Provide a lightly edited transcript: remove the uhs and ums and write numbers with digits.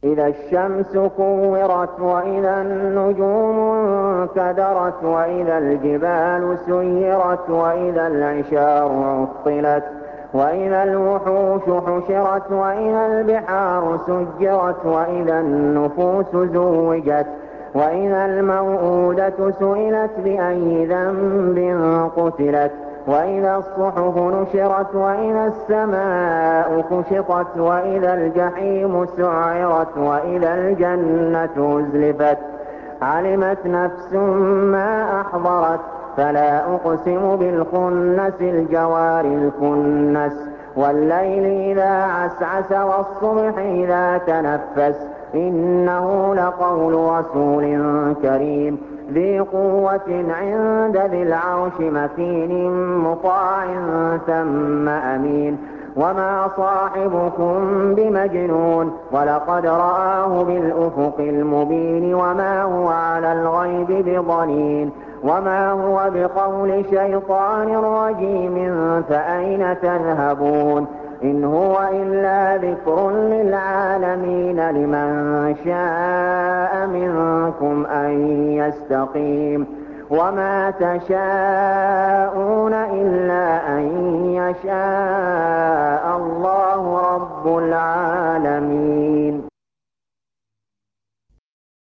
إذا الشمس كورت وإذا النجوم انكدرت وإذا الجبال سيرت وإذا العشار عطلت وإذا الوحوش حشرت وإذا البحار سجرت وإذا النفوس زوجت وإذا الموءودة سئلت بأي ذنب قتلت وإذا الصحف نشرت وإذا السماء كشطت وإذا الجحيم سعرت وإذا الجنة أزلفت علمت نفس ما أحضرت فلا أقسم بالخنس الجوار الكنس والليل إذا عسعس والصبح إذا تنفس إنه لقول رسول كريم ذي قوة عند ذي العرش مكين مطاع ثم أمين وما صاحبكم بمجنون ولقد رآه بالأفق المبين وما هو على الغيب بضنين وما هو بقول شيطان رجيم فأين تذهبون إن هو إلا ذكر للعالمين لمن شاء منكم أن يستقيم وما تشاءون إلا أن يشاء الله رب العالمين.